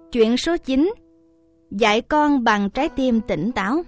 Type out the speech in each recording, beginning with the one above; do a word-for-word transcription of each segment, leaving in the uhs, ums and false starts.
Chuyện số chín. Dạy con bằng trái tim tỉnh táo.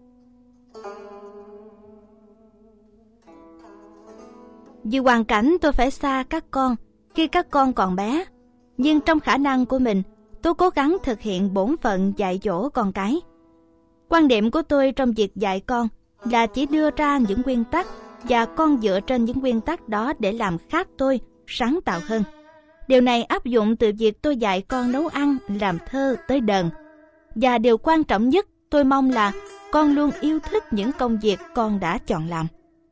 Vì hoàn cảnh tôi phải xa các con khi các con còn bé, nhưng trong khả năng của mình, tôi cố gắng thực hiện bổn phận dạy dỗ con cái. Quan điểm của tôi trong việc dạy con là chỉ đưa ra những nguyên tắc và con dựa trên những nguyên tắc đó để làm khác tôi, sáng tạo hơn. Điều này áp dụng từ việc tôi dạy con nấu ăn, làm thơ tới đờn. Và điều quan trọng nhất tôi mong là con luôn yêu thích những công việc con đã chọn làm.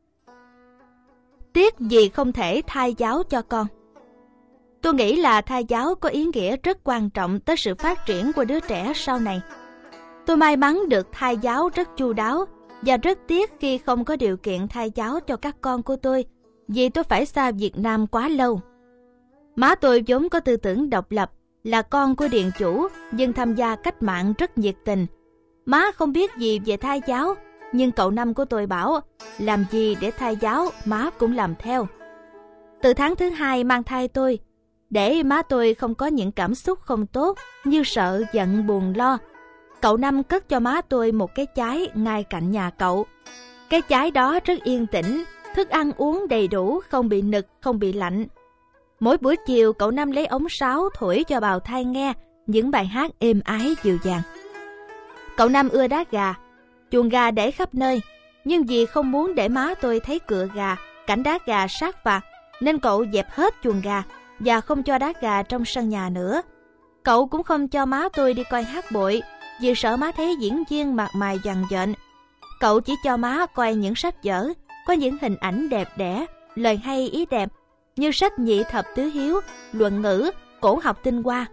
Tiếc vì không thể thay giáo cho con. Tôi nghĩ là thay giáo có ý nghĩa rất quan trọng tới sự phát triển của đứa trẻ sau này. Tôi may mắn được thay giáo rất chu đáo và rất tiếc khi không có điều kiện thay giáo cho các con của tôi vì tôi phải xa Việt Nam quá lâu. Má tôi vốn có tư tưởng độc lập, là con của điện chủ nhưng tham gia cách mạng rất nhiệt tình. Má không biết gì về thay giáo, nhưng cậu Năm của tôi bảo làm gì để thay giáo má cũng làm theo. Từ tháng thứ hai mang thai tôi, để má tôi không có những cảm xúc không tốt như sợ, giận, buồn, lo, cậu Năm cất cho má tôi một cái chái ngay cạnh nhà cậu. Cái chái đó rất yên tĩnh, thức ăn uống đầy đủ, không bị nực, không bị lạnh. Mỗi buổi chiều cậu Năm lấy ống sáo thổi cho bào thai nghe những bài hát êm ái dịu dàng. Cậu Năm ưa đá gà, chuồng gà để khắp nơi, nhưng vì không muốn để má tôi thấy cựa gà, cảnh đá gà sát vặt, nên cậu dẹp hết chuồng gà và không cho đá gà trong sân nhà nữa. Cậu cũng không cho má tôi đi coi hát bội vì sợ má thấy diễn viên mặt mày vằn vện. Cậu chỉ cho má coi những sách vở có những hình ảnh đẹp đẽ, lời hay ý đẹp như sách Nhị Thập Tứ Hiếu, Luận Ngữ, Cổ học Tinh Hoa.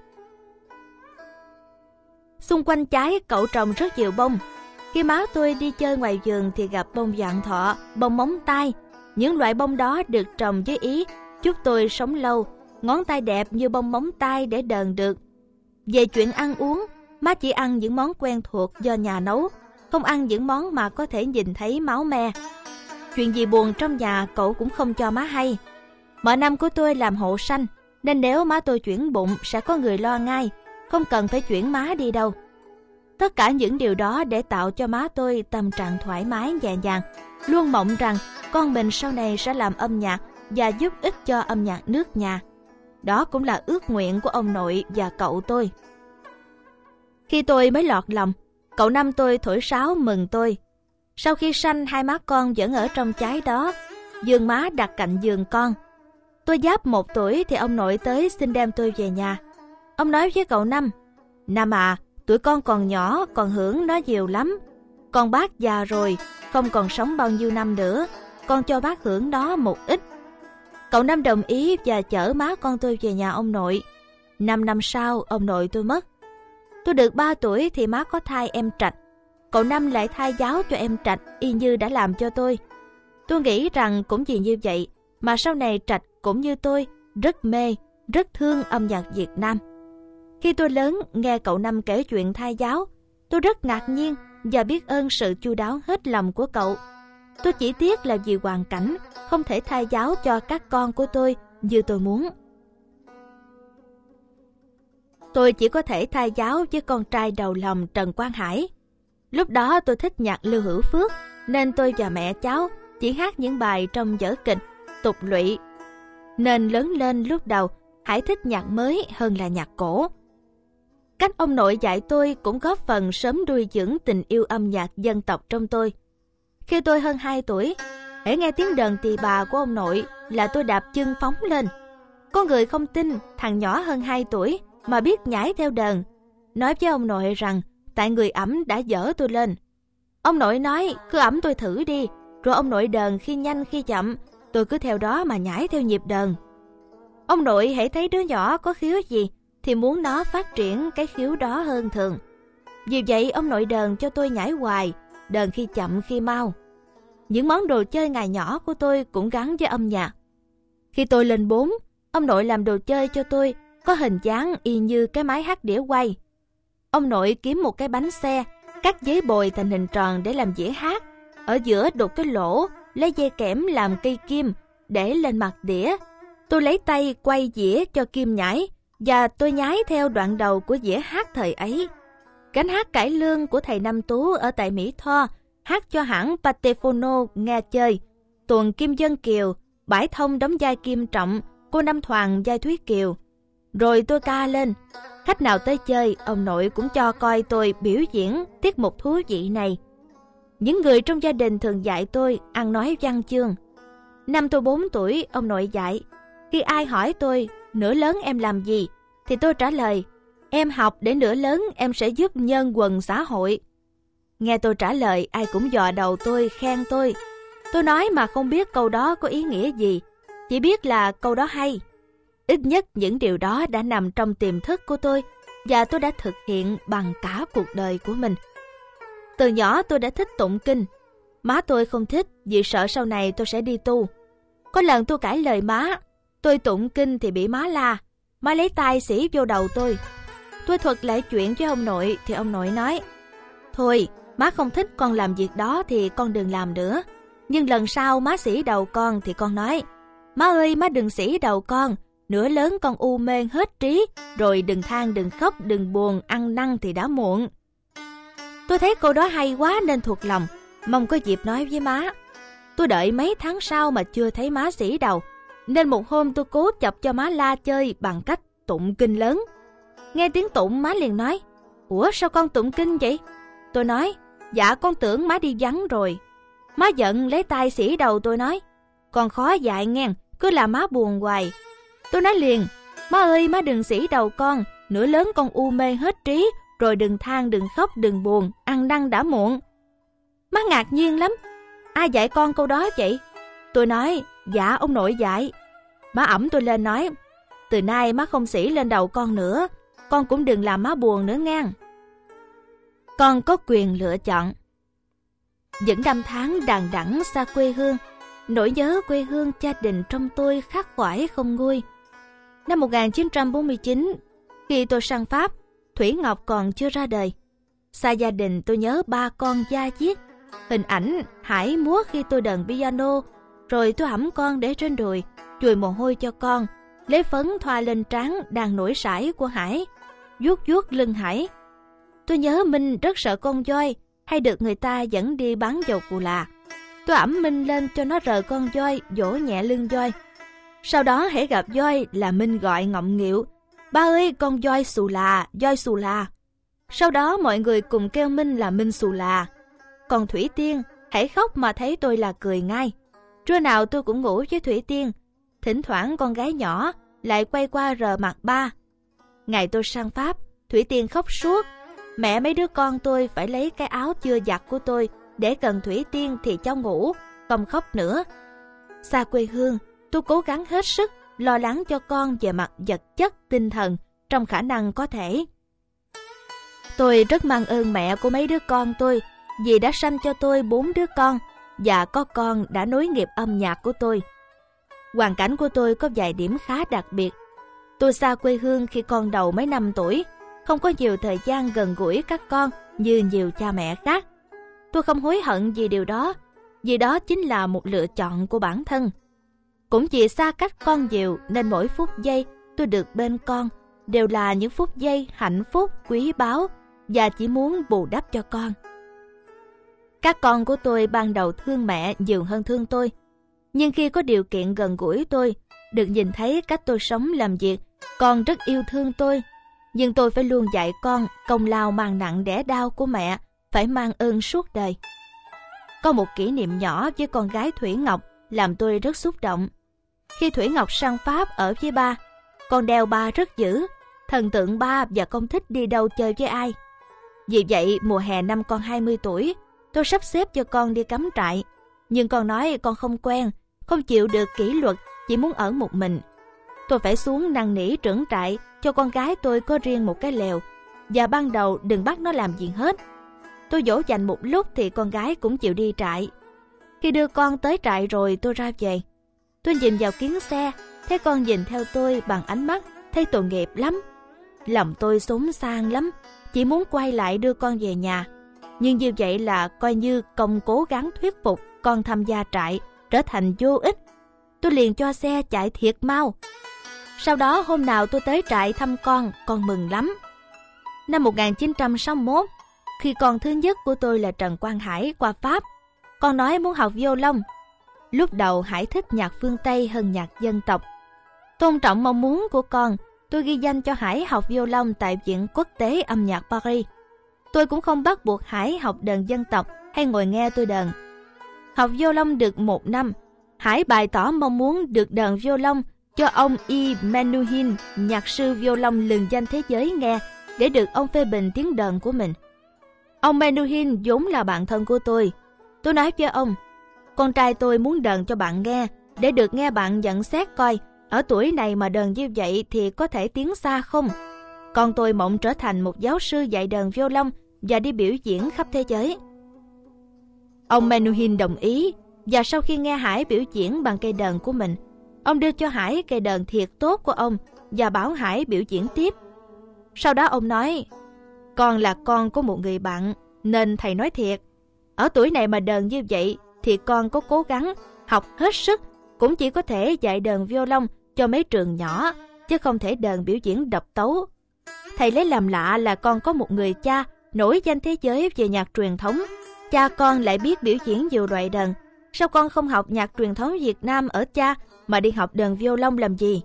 Xung quanh trái cậu trồng rất nhiều bông. Khi má tôi đi chơi ngoài vườn thì gặp bông vạn thọ, bông móng tay. Những loại bông đó được trồng với ý chúc tôi sống lâu, ngón tay đẹp như bông móng tay để đờn được. Về chuyện ăn uống, má chỉ ăn những món quen thuộc do nhà nấu, không ăn những món mà có thể nhìn thấy máu me. Chuyện gì buồn trong nhà cậu cũng không cho má hay. Mợ Năm của tôi làm hộ sanh, nên nếu má tôi chuyển bụng sẽ có người lo ngay, không cần phải chuyển má đi đâu. Tất cả những điều đó để tạo cho má tôi tâm trạng thoải mái nhẹ nhàng, luôn mộng rằng con mình sau này sẽ làm âm nhạc và giúp ích cho âm nhạc nước nhà. Đó cũng là ước nguyện của ông nội và cậu tôi. Khi tôi mới lọt lòng, cậu Năm tôi thổi sáo mừng tôi. Sau khi sanh, hai má con vẫn ở trong chái đó, giường má đặt cạnh giường con. Tôi giáp một tuổi thì ông nội tới xin đem tôi về nhà. Ông nói với cậu Năm: Năm à, tuổi con còn nhỏ, còn hưởng nó nhiều lắm. Con bác già rồi, không còn sống bao nhiêu năm nữa, con cho bác hưởng nó một ít. Cậu Năm đồng ý và chở má con tôi về nhà ông nội. Năm năm sau, ông nội tôi mất. Tôi được ba tuổi thì má có thai em Trạch. Cậu Năm lại thay giáo cho em Trạch y như đã làm cho tôi. Tôi nghĩ rằng cũng vì như vậy mà sau này Trạch cũng như tôi rất mê, rất thương âm nhạc Việt Nam. Khi tôi lớn nghe cậu Năm kể chuyện thay giáo, tôi rất ngạc nhiên và biết ơn sự chu đáo hết lòng của cậu. Tôi chỉ tiếc là vì hoàn cảnh không thể thay giáo cho các con của tôi như tôi muốn. Tôi chỉ có thể thay giáo với con trai đầu lòng Trần Quang Hải. Lúc đó tôi thích nhạc Lưu Hữu Phước, nên tôi và mẹ cháu chỉ hát những bài trong vở kịch tục lụy. Nên lớn lên lúc đầu Hải thích nhạc mới hơn là nhạc cổ. Cách ông nội dạy tôi cũng góp phần sớm nuôi dưỡng tình yêu âm nhạc dân tộc trong tôi. Khi tôi hơn hai tuổi, hễ nghe tiếng đờn tỳ bà của ông nội là tôi đạp chân phóng lên. Có người không tin thằng nhỏ hơn hai tuổi mà biết nhảy theo đờn, nói với ông nội rằng tại người ẵm đã dở tôi lên. Ông nội nói cứ ẵm tôi thử đi, rồi ông nội đờn khi nhanh khi chậm, tôi cứ theo đó mà nhảy theo nhịp đờn. Ông nội hễ thấy đứa nhỏ có khiếu gì thì muốn nó phát triển cái khiếu đó hơn thường. Vì vậy ông nội đờn cho tôi nhảy hoài, đờn khi chậm khi mau. Những món đồ chơi ngày nhỏ của tôi cũng gắn với âm nhạc. Khi tôi lên bốn, ông nội làm đồ chơi cho tôi có hình dáng y như cái máy hát đĩa quay. Ông nội kiếm một cái bánh xe, cắt giấy bồi thành hình tròn để làm dĩa hát. Ở giữa đục cái lỗ, lấy dây kẽm làm cây kim để lên mặt đĩa. Tôi lấy tay quay dĩa cho kim nhảy và tôi nhái theo đoạn đầu của dĩa hát thời ấy. Gánh hát cải lương của thầy Năm Tú ở tại Mỹ Tho, hát cho hãng Patefono nghe chơi. Tuần Kim Dân Kiều, Bãi Thông đóng vai Kim Trọng, cô Năm Thoàn vai Thúy Kiều. Rồi tôi ca lên. Khách nào tới chơi, ông nội cũng cho coi tôi biểu diễn tiết mục thú vị này. Những người trong gia đình thường dạy tôi ăn nói văn chương. Năm tôi bốn tuổi, ông nội dạy. Khi ai hỏi tôi, nửa lớn em làm gì? Thì tôi trả lời, em học để nửa lớn em sẽ giúp nhân quần xã hội. Nghe tôi trả lời, ai cũng dò đầu tôi, khen tôi. Tôi nói mà không biết câu đó có ý nghĩa gì, chỉ biết là câu đó hay. Ít nhất những điều đó đã nằm trong tiềm thức của tôi, và tôi đã thực hiện bằng cả cuộc đời của mình. Từ nhỏ tôi đã thích tụng kinh. Má tôi không thích vì sợ sau này tôi sẽ đi tu. Có lần tôi cãi lời má, tôi tụng kinh thì bị má la. Má lấy tay xỉ vô đầu tôi. Tôi thuật lại chuyện với ông nội thì ông nội nói, thôi, má không thích con làm việc đó thì con đừng làm nữa. Nhưng lần sau má xỉ đầu con thì con nói, má ơi má đừng xỉ đầu con, nửa lớn con u mê hết trí, rồi đừng than đừng khóc đừng buồn, ăn năn thì đã muộn. Tôi thấy câu đó hay quá nên thuộc lòng, mong có dịp nói với má. Tôi đợi mấy tháng sau mà chưa thấy má xỉ đầu, nên một hôm tôi cố chọc cho má la chơi bằng cách tụng kinh lớn. Nghe tiếng tụng má liền nói, ủa sao con tụng kinh vậy? Tôi nói, dạ con tưởng má đi vắng rồi. Má giận lấy tay xỉ đầu tôi nói, con khó dạy nghe, cứ làm má buồn hoài. Tôi nói liền, má ơi má đừng xỉ đầu con, nửa lớn con u mê hết trí, rồi đừng than đừng khóc đừng buồn, ăn năn đã muộn. Má ngạc nhiên lắm, ai dạy con câu đó vậy? Tôi nói, dạ ông nội dạy. Má ẵm tôi lên nói, từ nay má không xỉ lên đầu con nữa, con cũng đừng làm má buồn nữa nghe. Con có quyền lựa chọn. Những năm tháng đằng đẵng xa quê hương, nỗi nhớ quê hương gia đình trong tôi khắc khoải không nguôi. Năm một nghìn chín trăm bốn mươi chín, khi tôi sang Pháp, Thủy Ngọc còn chưa ra đời. Xa gia đình tôi nhớ ba con da diết, hình ảnh Hải múa khi tôi đờn piano, rồi tôi hẫm con để trên đùi, chùi mồ hôi cho con, lấy phấn thoa lên trán đàn nổi sải của Hải, vuốt vuốt lưng Hải. Tôi nhớ Minh rất sợ con voi, hay được người ta dẫn đi bán dầu cù là. Tôi ẵm Minh lên cho nó rờ con voi, vỗ nhẹ lưng voi. Sau đó hễ gặp voi là Minh gọi ngọng nghịu, ba ơi con voi xù là, voi xù là. Sau đó mọi người cùng kêu Minh là Minh xù là. Còn Thủy Tiên hễ khóc mà thấy tôi là cười ngay. Trưa nào tôi cũng ngủ với Thủy Tiên. Thỉnh thoảng con gái nhỏ lại quay qua rờ mặt ba. Ngày tôi sang Pháp, Thủy Tiên khóc suốt. Mẹ mấy đứa con tôi phải lấy cái áo chưa giặt của tôi để cần Thủy Tiên thì cháu ngủ, không khóc nữa. Xa quê hương, tôi cố gắng hết sức lo lắng cho con về mặt vật chất, tinh thần trong khả năng có thể. Tôi rất mang ơn mẹ của mấy đứa con tôi vì đã sanh cho tôi bốn đứa con và có con đã nối nghiệp âm nhạc của tôi. Hoàn cảnh của tôi có vài điểm khá đặc biệt. Tôi xa quê hương khi con đầu mấy năm tuổi, không có nhiều thời gian gần gũi các con như nhiều cha mẹ khác. Tôi không hối hận vì điều đó, vì đó chính là một lựa chọn của bản thân. Cũng vì xa cách con nhiều nên mỗi phút giây tôi được bên con đều là những phút giây hạnh phúc quý báu và chỉ muốn bù đắp cho con. Các con của tôi ban đầu thương mẹ nhiều hơn thương tôi, nhưng khi có điều kiện gần gũi tôi, được nhìn thấy cách tôi sống làm việc, con rất yêu thương tôi. Nhưng tôi phải luôn dạy con công lao mang nặng đẻ đau của mẹ phải mang ơn suốt đời. Có một kỷ niệm nhỏ với con gái Thủy Ngọc làm tôi rất xúc động. Khi Thủy Ngọc sang Pháp ở với ba, con đeo ba rất dữ, thần tượng ba và không thích đi đâu chơi với ai. Vì vậy mùa hè năm con hai mươi tuổi, tôi sắp xếp cho con đi cắm trại. Nhưng con nói con không quen, không chịu được kỷ luật, chỉ muốn ở một mình. Tôi phải xuống năn nỉ trưởng trại cho con gái tôi có riêng một cái lều, và ban đầu đừng bắt nó làm gì hết. Tôi dỗ dành một lúc thì con gái cũng chịu đi trại. Khi đưa con tới trại rồi tôi ra về. Tôi nhìn vào kiến xe, thấy con nhìn theo tôi bằng ánh mắt thấy tội nghiệp lắm. Lòng tôi xốn sang lắm, chỉ muốn quay lại đưa con về nhà. Nhưng như vậy là coi như công cố gắng thuyết phục con tham gia trại trở thành vô ích. Tôi liền cho xe chạy thiệt mau. Sau đó hôm nào tôi tới trại thăm con, con mừng lắm. Năm một nghìn chín trăm sáu mươi mốt, khi con thứ nhất của tôi là Trần Quang Hải qua Pháp, con nói muốn học violon. Lúc đầu Hải thích nhạc phương Tây hơn nhạc dân tộc. Tôn trọng mong muốn của con, tôi ghi danh cho Hải học violon tại Viện Quốc tế âm nhạc Paris. Tôi cũng không bắt buộc Hải học đờn dân tộc hay ngồi nghe tôi đờn. Học violon được một năm, Hải bày tỏ mong muốn được đờn violon cho ông Y. Menuhin, nhạc sư violon lừng danh thế giới nghe, để được ông phê bình tiếng đờn của mình. Ông Menuhin vốn là bạn thân của tôi. Tôi nói với ông, con trai tôi muốn đờn cho bạn nghe, để được nghe bạn nhận xét coi, ở tuổi này mà đờn như vậy thì có thể tiến xa không? Con tôi mộng trở thành một giáo sư dạy đờn violon và đi biểu diễn khắp thế giới. Ông Menuhin đồng ý, và sau khi nghe Hải biểu diễn bằng cây đờn của mình, ông đưa cho Hải cây đờn thiệt tốt của ông và bảo Hải biểu diễn tiếp. Sau đó ông nói, con là con của một người bạn, nên thầy nói thiệt, ở tuổi này mà đờn như vậy thì con có cố gắng, học hết sức, cũng chỉ có thể dạy đờn violon cho mấy trường nhỏ, chứ không thể đờn biểu diễn độc tấu. Thầy lấy làm lạ là con có một người cha nổi danh thế giới về nhạc truyền thống. Cha con lại biết biểu diễn nhiều loại đờn. Sao con không học nhạc truyền thống Việt Nam ở cha mà đi học đờn violon làm gì?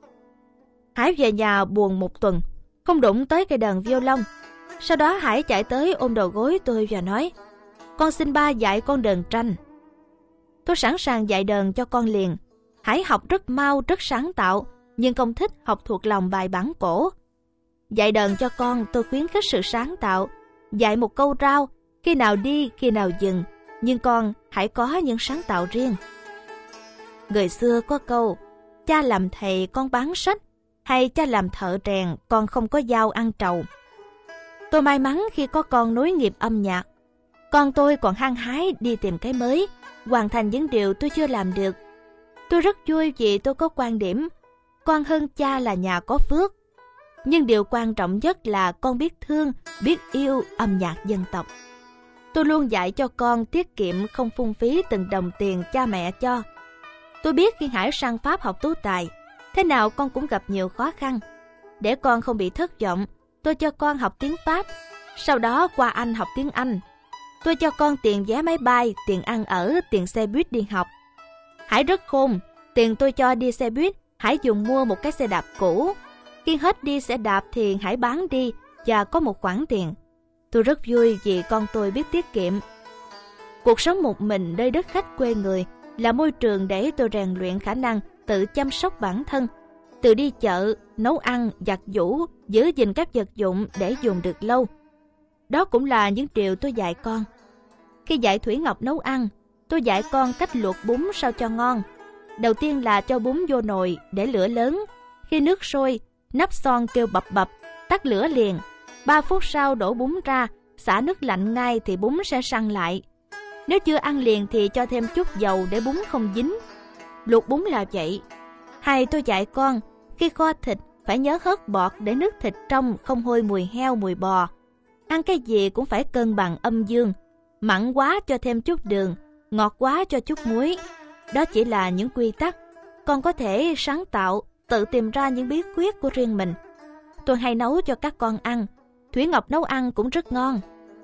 Hải về nhà buồn một tuần, không đụng tới cây đờn violon. Sau đó Hải chạy tới ôm đầu gối tôi và nói, con xin ba dạy con đờn tranh. Tôi sẵn sàng dạy đờn cho con liền. Hải học rất mau, rất sáng tạo, nhưng không thích học thuộc lòng bài bản cổ. Dạy đờn cho con, tôi khuyến khích sự sáng tạo. Dạy một câu rao, khi nào đi, khi nào dừng, nhưng con hãy có những sáng tạo riêng. Người xưa có câu, cha làm thầy con bán sách, hay cha làm thợ rèn con không có dao ăn trầu. Tôi may mắn khi có con nối nghiệp âm nhạc. Con tôi còn hăng hái đi tìm cái mới, hoàn thành những điều tôi chưa làm được. Tôi rất vui vì tôi có quan điểm, con hơn cha là nhà có phước. Nhưng điều quan trọng nhất là con biết thương, biết yêu âm nhạc dân tộc. Tôi luôn dạy cho con tiết kiệm, không phung phí từng đồng tiền cha mẹ cho. Tôi biết khi Hải sang Pháp học tú tài, thế nào con cũng gặp nhiều khó khăn. Để con không bị thất vọng, tôi cho con học tiếng Pháp, sau đó qua Anh học tiếng Anh. Tôi cho con tiền vé máy bay, tiền ăn ở, tiền xe buýt đi học. Hải rất khôn, tiền tôi cho đi xe buýt, Hải dùng mua một cái xe đạp cũ. Khi hết đi xe đạp thì Hải bán đi và có một khoản tiền. Tôi rất vui vì con tôi biết tiết kiệm. Cuộc sống một mình nơi đất khách quê người là môi trường để tôi rèn luyện khả năng tự chăm sóc bản thân, tự đi chợ, nấu ăn, giặt giũ, giữ gìn các vật dụng để dùng được lâu. Đó cũng là những điều tôi dạy con. Khi dạy Thủy Ngọc nấu ăn, tôi dạy con cách luộc bún sao cho ngon. Đầu tiên là cho bún vô nồi để lửa lớn. Khi nước sôi, nắp son kêu bập bập, tắt lửa liền. Ba phút sau đổ bún ra, xả nước lạnh ngay thì bún sẽ săn lại. Nếu chưa ăn liền thì cho thêm chút dầu để bún không dính. Luộc bún là vậy. Hay tôi dạy con, khi kho thịt phải nhớ hớt bọt để nước thịt trong không hôi mùi heo mùi bò. Ăn cái gì cũng phải cân bằng âm dương. Mặn quá cho thêm chút đường, ngọt quá cho chút muối. Đó chỉ là những quy tắc. Con có thể sáng tạo, tự tìm ra những bí quyết của riêng mình. Tôi hay nấu cho các con ăn. Thủy Ngọc nấu ăn cũng rất ngon.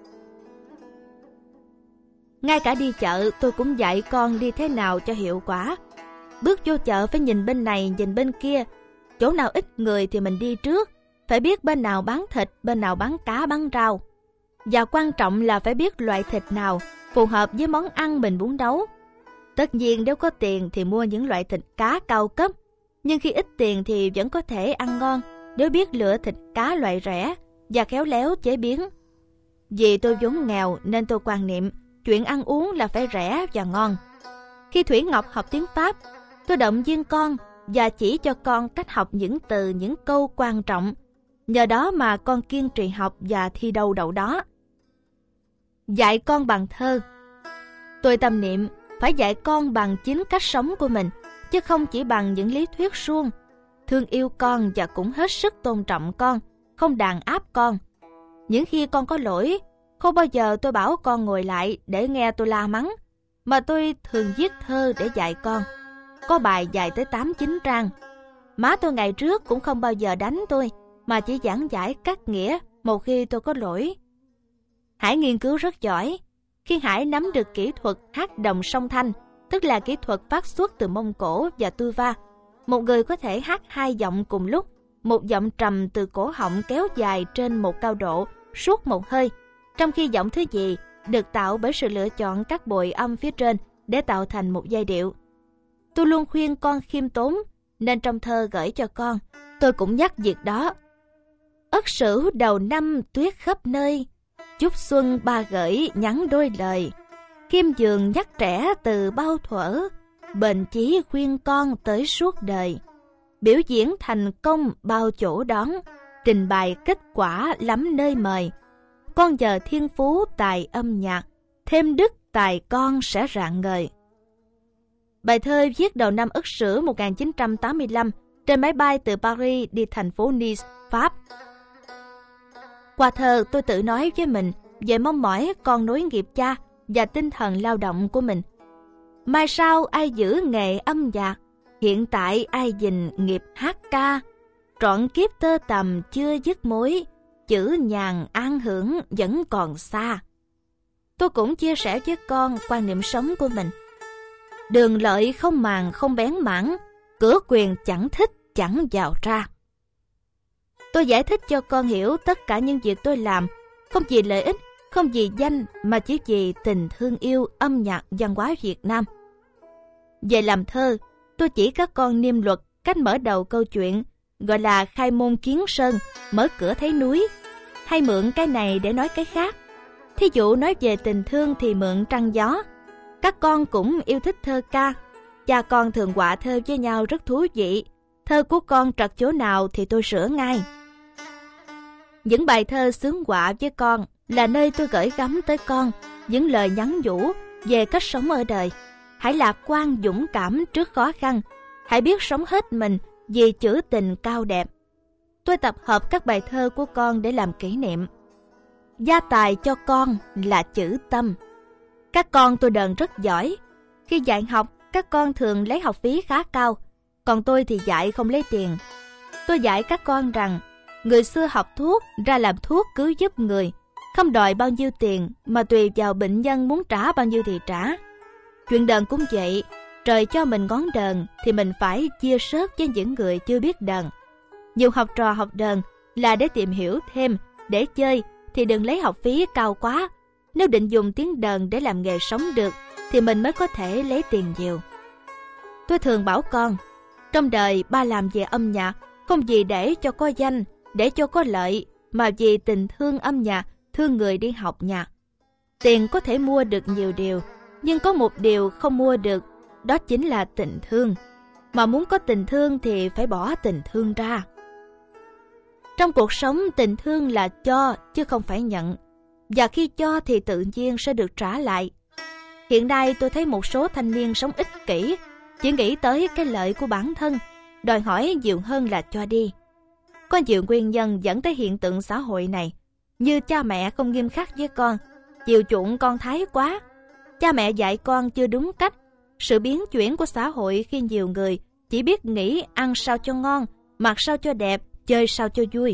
Ngay cả đi chợ tôi cũng dạy con đi thế nào cho hiệu quả. Bước vô chợ phải nhìn bên này nhìn bên kia. Chỗ nào ít người thì mình đi trước. Phải biết bên nào bán thịt, bên nào bán cá bán rau. Và quan trọng là phải biết loại thịt nào phù hợp với món ăn mình muốn nấu. Tất nhiên nếu có tiền thì mua những loại thịt cá cao cấp. Nhưng khi ít tiền thì vẫn có thể ăn ngon nếu biết lựa thịt cá loại rẻ và khéo léo chế biến. Vì tôi vốn nghèo nên tôi quan niệm chuyện ăn uống là phải rẻ và ngon. Khi Thủy Ngọc học tiếng Pháp, tôi động viên con và chỉ cho con cách học những từ, những câu quan trọng. Nhờ đó mà con kiên trì học và thi đâu đậu đó. Dạy con bằng thơ. Tôi tâm niệm phải dạy con bằng chính cách sống của mình, chứ không chỉ bằng những lý thuyết suông. Thương yêu con và cũng hết sức tôn trọng con, không đàn áp con. Những khi con có lỗi, không bao giờ tôi bảo con ngồi lại để nghe tôi la mắng, mà tôi thường viết thơ để dạy con. Có bài dài tới tám chín trang. Má tôi ngày trước cũng không bao giờ đánh tôi, mà chỉ giảng giải cắt nghĩa một khi tôi có lỗi. Hải nghiên cứu rất giỏi. Khi Hải nắm được kỹ thuật hát đồng song thanh, tức là kỹ thuật phát xuất từ Mông Cổ và Tuva, một người có thể hát hai giọng cùng lúc, một giọng trầm từ cổ họng kéo dài trên một cao độ suốt một hơi, trong khi giọng thứ nhì được tạo bởi sự lựa chọn các bội âm phía trên để tạo thành một giai điệu. Tôi luôn khuyên con khiêm tốn, nên trong thơ gửi cho con, tôi cũng nhắc việc đó. Ất Sửu đầu năm tuyết khắp nơi, chúc xuân ba gửi nhắn đôi lời. Kim Dường nhắc trẻ từ bao thuở, bền chí khuyên con tới suốt đời. Biểu diễn thành công bao chỗ đón, trình bày kết quả lắm nơi mời. Con giờ thiên phú tài âm nhạc, thêm đức tài con sẽ rạng ngời. Bài thơ viết đầu năm Ất Sửu một nghìn chín trăm tám mươi lăm trên máy bay từ Paris đi thành phố Nice, Pháp. Qua thơ, tôi tự nói với mình về mong mỏi con nối nghiệp cha và tinh thần lao động của mình. Mai sau ai giữ nghề âm nhạc, hiện tại ai gìn nghiệp hát ca. Trọn kiếp tơ tầm chưa dứt mối, chữ nhàn an hưởng vẫn còn xa. Tôi cũng chia sẻ với con quan niệm sống của mình. Đường lợi không màng không bén mảng, cửa quyền chẳng thích chẳng vào ra. Tôi giải thích cho con hiểu tất cả những việc tôi làm không vì lợi ích, không vì danh, mà chỉ vì tình thương yêu âm nhạc văn hóa Việt Nam. Về làm thơ, tôi chỉ các con niêm luật cách mở đầu câu chuyện, gọi là khai môn kiến sơn, mở cửa thấy núi, hay mượn cái này để nói cái khác. Thí dụ nói về tình thương thì mượn trăng gió. Các con cũng yêu thích thơ ca, cha con thường họa thơ với nhau rất thú vị. Thơ của con trật chỗ nào thì tôi sửa ngay. Những bài thơ xướng họa với con là nơi tôi gửi gắm tới con những lời nhắn nhủ về cách sống ở đời. Hãy lạc quan dũng cảm trước khó khăn, hãy biết sống hết mình vì chữ tình cao đẹp. Tôi tập hợp các bài thơ của con để làm kỷ niệm. Gia tài cho con là chữ tâm. Các con tôi đờn rất giỏi. Khi dạy học, các con thường lấy học phí khá cao, còn tôi thì dạy không lấy tiền. Tôi dạy các con rằng người xưa học thuốc ra làm thuốc cứu giúp người, không đòi bao nhiêu tiền mà tùy vào bệnh nhân muốn trả bao nhiêu thì trả. Chuyện đờn cũng vậy, trời cho mình ngón đờn thì mình phải chia sớt với những người chưa biết đờn. Nhiều học trò học đờn là để tìm hiểu thêm, để chơi thì đừng lấy học phí cao quá. Nếu định dùng tiếng đờn để làm nghề sống được thì mình mới có thể lấy tiền nhiều. Tôi thường bảo con, trong đời ba làm về âm nhạc không vì để cho có danh, để cho có lợi, mà vì tình thương âm nhạc, thương người đi học nhạc. Tiền có thể mua được nhiều điều, nhưng có một điều không mua được, đó chính là tình thương. Mà muốn có tình thương thì phải bỏ tình thương ra. Trong cuộc sống, tình thương là cho chứ không phải nhận. Và khi cho thì tự nhiên sẽ được trả lại. Hiện nay tôi thấy một số thanh niên sống ích kỷ, chỉ nghĩ tới cái lợi của bản thân, đòi hỏi nhiều hơn là cho đi. Có nhiều nguyên nhân dẫn tới hiện tượng xã hội này, như cha mẹ không nghiêm khắc với con, chiều chuộng con thái quá, cha mẹ dạy con chưa đúng cách, sự biến chuyển của xã hội khi nhiều người chỉ biết nghĩ ăn sao cho ngon, mặc sao cho đẹp, chơi sao cho vui.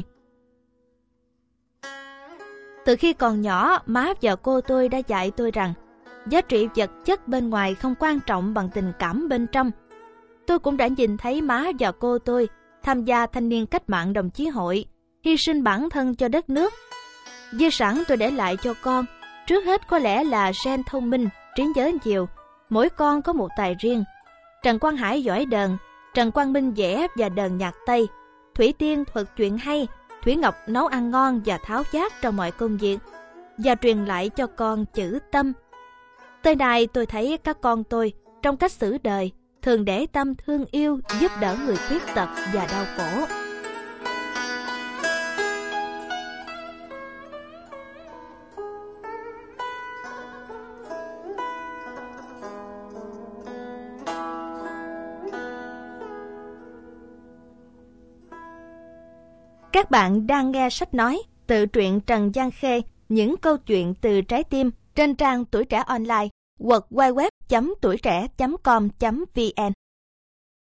Từ khi còn nhỏ, má và cô tôi đã dạy tôi rằng giá trị vật chất bên ngoài không quan trọng bằng tình cảm bên trong. Tôi cũng đã nhìn thấy má và cô tôi tham gia thanh niên cách mạng đồng chí hội, hy sinh bản thân cho đất nước. Di sản tôi để lại cho con, trước hết có lẽ là gen thông minh, trí nhớ nhiều, mỗi con có một tài riêng. Trần Quang Hải giỏi đờn, Trần Quang Minh vẽ và đờn nhạc Tây, Thủy Tiên thuật chuyện hay, Thủy Ngọc nấu ăn ngon và tháo vát trong mọi công việc, và truyền lại cho con chữ tâm. Tới nay tôi thấy các con tôi trong cách xử đời thường để tâm thương yêu, giúp đỡ người khuyết tật và đau khổ. Các bạn đang nghe sách nói tự truyện Trần Giang Khê, những câu chuyện từ trái tim, trên trang Tuổi Trẻ Online, w w w chấm tuổi trẻ chấm com chấm vn.